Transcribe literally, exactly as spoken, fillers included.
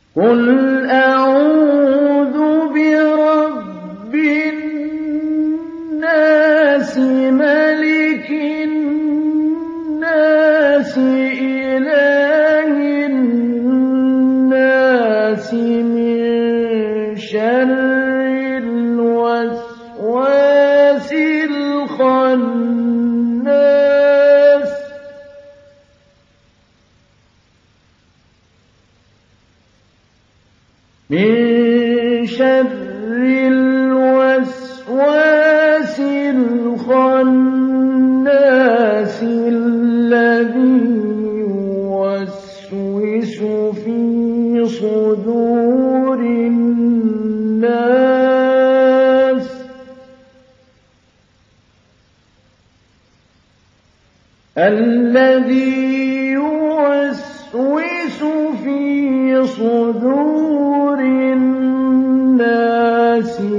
قُلْ أَعُوذُ بِرَبِّ النَّاسِ مَلِكِ النَّاسِ إِلَٰهِ النَّاسِ مِن شَرِّ الْوَسْوَاسِ الْخَنَّاسِ من شر الوسواس الخناس الذي يوسوس في صدور الناس الذي يوسوس في صدور الناس